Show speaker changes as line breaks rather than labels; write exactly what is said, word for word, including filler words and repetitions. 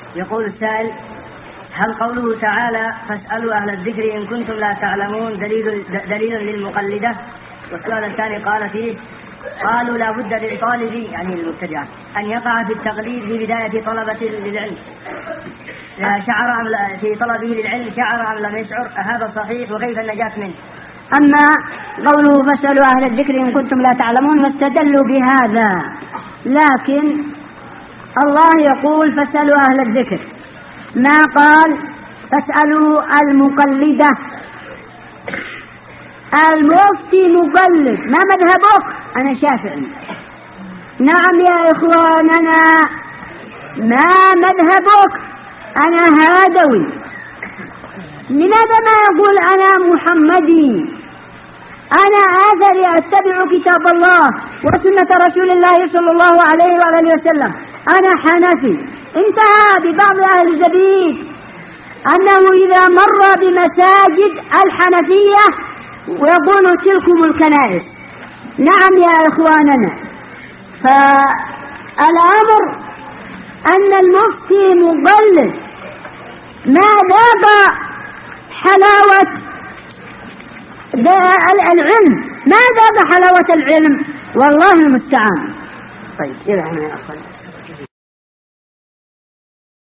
يقول السائل: هل قوله تعالى فاسألوا أهل الذكر إن كنتم لا تعلمون دليل, دليل للمقلدة؟ والسؤال الثاني قال فيه: قالوا لا بد للطالب يعني المبتدع أن يقع في التقليد في بداية طلبة للعلم، شعر أم في طلبه للعلم شعر أم لم يشعر، هذا صحيح وكيف النجاة منه؟
أما قوله فاسألوا أهل الذكر إن كنتم لا تعلمون فاستدلوا بهذا، لكن الله يقول فاسألوا أهل الذكر، ما قال فاسألوا المقلدة. المفتي مقلد، ما مذهبك؟ أنا شافعي. نعم يا إخواننا، ما مذهبك؟ أنا هادوي. لماذا ما يقول أنا محمدي؟ أنا آثري أتبع كتاب الله وسنة رسول الله صلى الله عليه وآله وسلم، أنا حنفي. انتهى ببعض أهل الزبيد أنه إذا مر بمساجد الحنفية ويقول تلكم الكنائس. نعم يا إخواننا، فالأمر أن المفتي مقلد ما ذاق حلاوة العلم، ما ذاق حلاوة العلم، والله المستعان. طيب إلى هنا يا أخوان.